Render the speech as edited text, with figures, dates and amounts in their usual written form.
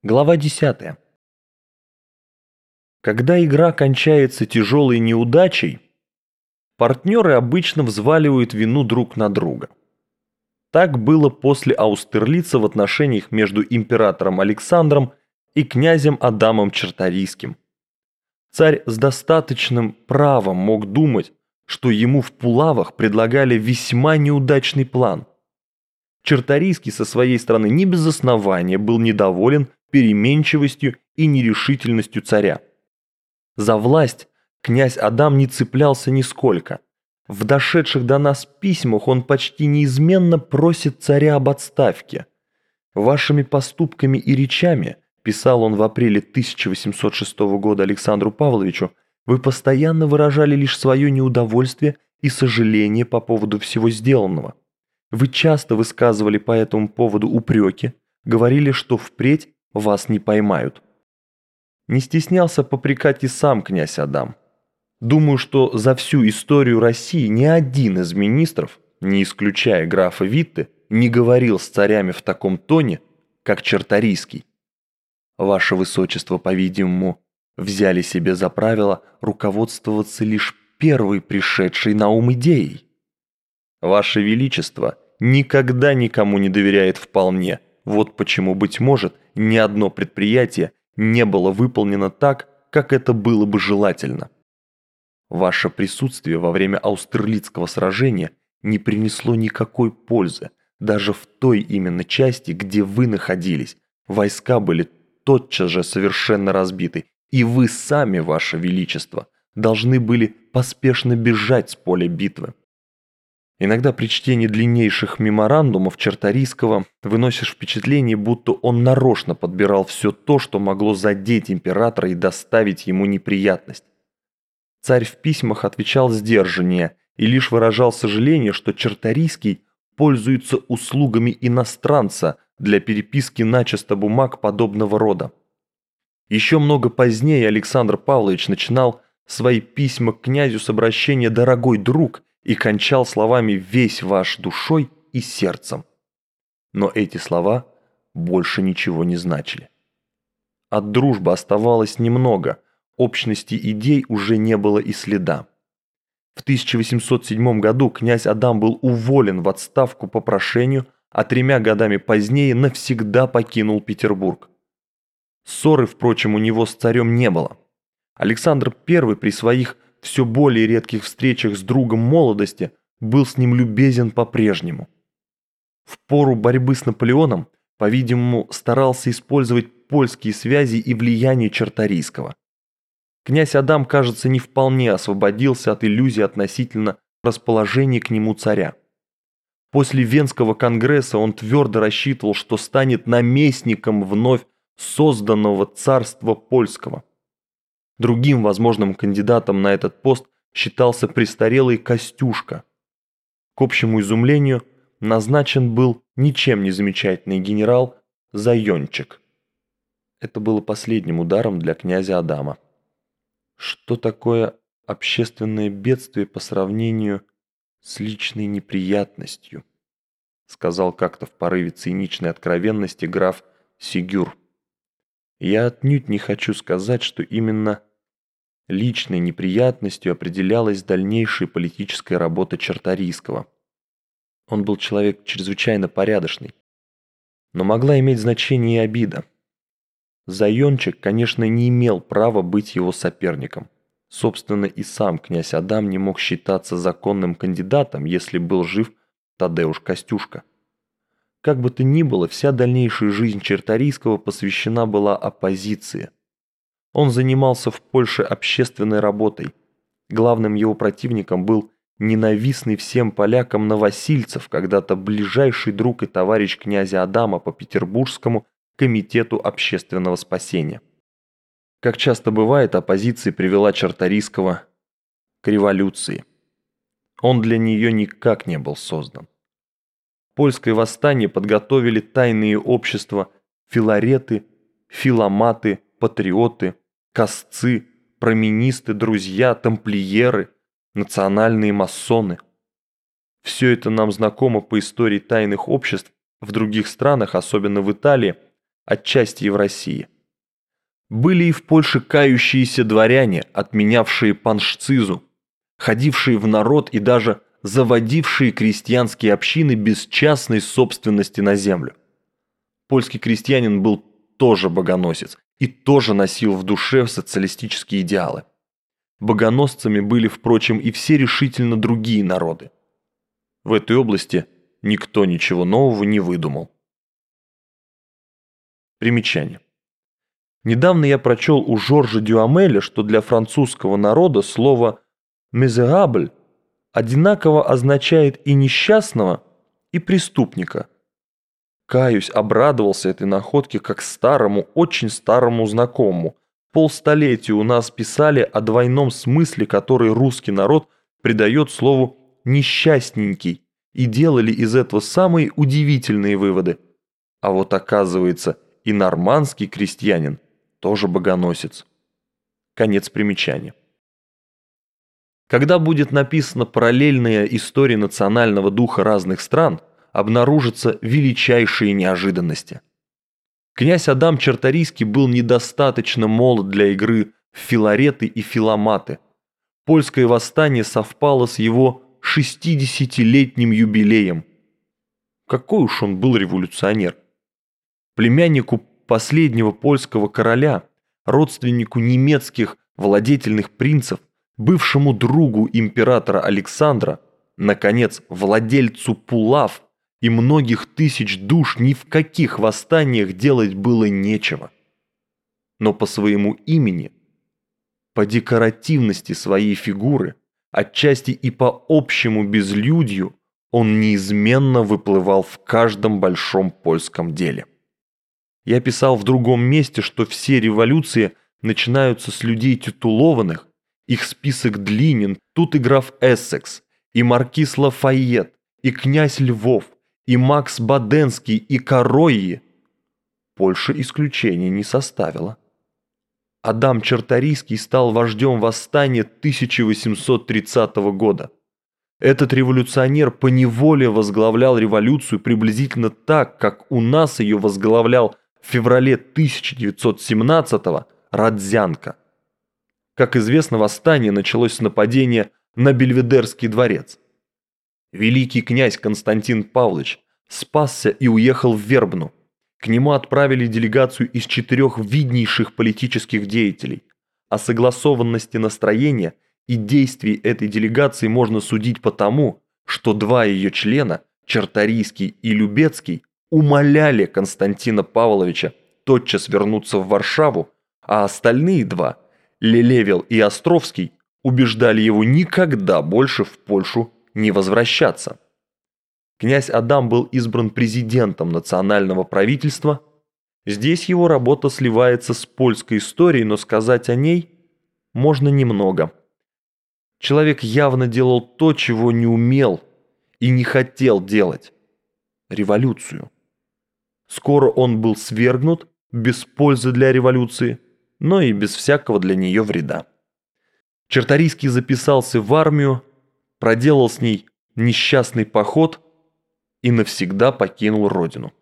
Глава 10. Когда игра кончается тяжелой неудачей, партнеры обычно взваливают вину друг на друга. Так было после Аустерлица в отношениях между императором Александром и князем Адамом Чарторийским. Царь с достаточным правом мог думать, что ему в Пулавах предлагали весьма неудачный план. Чарторийский со своей стороны не без основания был недоволен переменчивостью и нерешительностью царя. За власть князь Адам не цеплялся нисколько. В дошедших до нас письмах он почти неизменно просит царя об отставке. «Вашими поступками и речами», писал он в апреле 1806 года Александру Павловичу, «вы постоянно выражали лишь свое неудовольствие и сожаление по поводу всего сделанного. Вы часто высказывали по этому поводу упреки, говорили, что впредь вас не поймают». Не стеснялся попрекать и сам князь Адам. Думаю, что за всю историю России ни один из министров, не исключая графа Витте, не говорил с царями в таком тоне, как Чарторийский. Ваше Высочество, по-видимому, взяли себе за правило руководствоваться лишь первой пришедшей на ум идеей. Ваше Величество никогда никому не доверяет вполне. Вот почему, быть может, ни одно предприятие не было выполнено так, как это было бы желательно. Ваше присутствие во время Аустерлицкого сражения не принесло никакой пользы, даже в той именно части, где вы находились. Войска были тотчас же совершенно разбиты, и вы сами, Ваше Величество, должны были поспешно бежать с поля битвы. Иногда при чтении длиннейших меморандумов Чарторийского выносишь впечатление, будто он нарочно подбирал все то, что могло задеть императора и доставить ему неприятность. Царь в письмах отвечал сдержаннее и лишь выражал сожаление, что Чарторийский пользуется услугами иностранца для переписки начисто бумаг подобного рода. Еще много позднее Александр Павлович начинал свои письма к князю с обращения «дорогой друг» и кончал словами «весь ваш душой и сердцем». Но эти слова больше ничего не значили. От дружбы оставалось немного, общности идей уже не было и следа. В 1807 году князь Адам был уволен в отставку по прошению, а 3 годами позднее навсегда покинул Петербург. Ссоры, впрочем, у него с царем не было. Александр I при своих все более редких встречах с другом молодости был с ним любезен по-прежнему. В пору борьбы с Наполеоном, по-видимому, старался использовать польские связи и влияние Чарторийского. Князь Адам, кажется, не вполне освободился от иллюзий относительно расположения к нему царя. После Венского конгресса он твердо рассчитывал, что станет наместником вновь созданного царства польского. Другим возможным кандидатом на этот пост считался престарелый Костюшка. К общему изумлению назначен был ничем не замечательный генерал Зайончик. Это было последним ударом для князя Адама. Что такое общественное бедствие по сравнению с личной неприятностью, сказал как-то в порыве циничной откровенности граф Сигюр. Я отнюдь не хочу сказать, что именно личной неприятностью определялась дальнейшая политическая работа Чарторийского. Он был человек чрезвычайно порядочный. Но могла иметь значение и обида. Зайончик, конечно, не имел права быть его соперником. Собственно, и сам князь Адам не мог считаться законным кандидатом, если был жив Тадеуш Костюшка. Как бы то ни было, вся дальнейшая жизнь Чарторийского посвящена была оппозиции. Он занимался в Польше общественной работой. Главным его противником был ненавистный всем полякам Новосильцев, когда-то ближайший друг и товарищ князя Адама по Петербургскому комитету общественного спасения. Как часто бывает, оппозиция привела Чарторийского к революции. Он для нее никак не был создан. Польское восстание подготовили тайные общества филареты, филоматы, патриоты, косцы, проминисты, друзья, тамплиеры, национальные масоны. Все это нам знакомо по истории тайных обществ в других странах, особенно в Италии, отчасти и в России. Были и в Польше кающиеся дворяне, отменявшие паншцизу, ходившие в народ и даже заводившие крестьянские общины без частной собственности на землю. Польский крестьянин был тоже богоносец и тоже носил в душе социалистические идеалы. Богоносцами были, впрочем, и все решительно другие народы. В этой области никто ничего нового не выдумал. Примечание. Недавно я прочел у Жоржа Дюамеля, что для французского народа слово «misérable» одинаково означает и несчастного, и преступника. Каюсь, обрадовался этой находке как старому, очень старому знакомому. Полстолетия у нас писали о двойном смысле, который русский народ придает слову «несчастненький», и делали из этого самые удивительные выводы. А вот оказывается, и нормандский крестьянин тоже богоносец. Конец примечания. Когда будет написана параллельная история национального духа разных стран, обнаружатся величайшие неожиданности. Князь Адам Чарторийский был недостаточно молод для игры в филареты и филоматы. Польское восстание совпало с его 60-летним юбилеем. Какой уж он был революционер. Племяннику последнего польского короля, родственнику немецких владетельных принцев, бывшему другу императора Александра, наконец, владельцу Пулав и многих тысяч душ ни в каких восстаниях делать было нечего. Но по своему имени, по декоративности своей фигуры, отчасти и по общему безлюдью, он неизменно выплывал в каждом большом польском деле. Я писал в другом месте, что все революции начинаются с людей титулованных, их список длинен, тут и граф Эссекс, и маркиз Лафайет, и князь Львов, и Макс Баденский, и Каройи. Польша исключения не составила. Адам Чарторийский стал вождем восстания 1830 года. Этот революционер поневоле возглавлял революцию приблизительно так, как у нас ее возглавлял в феврале 1917-го Родзянко. Как известно, восстание началось с нападения на Бельведерский дворец. Великий князь Константин Павлович спасся и уехал в Вербну. К нему отправили делегацию из 4 виднейших политических деятелей. О согласованности настроения и действий этой делегации можно судить по тому, что 2 ее члена, Чарторийский и Любецкий, умоляли Константина Павловича тотчас вернуться в Варшаву, а остальные 2, Лелевел и Островский, убеждали его никогда больше в Польшу не возвращаться. Князь Адам был избран президентом национального правительства. Здесь его работа сливается с польской историей, но сказать о ней можно немного. Человек явно делал то, чего не умел и не хотел делать – революцию. Скоро он был свергнут, без пользы для революции, но и без всякого для нее вреда. Чарторийский записался в армию, проделал с ней несчастный поход и навсегда покинул родину.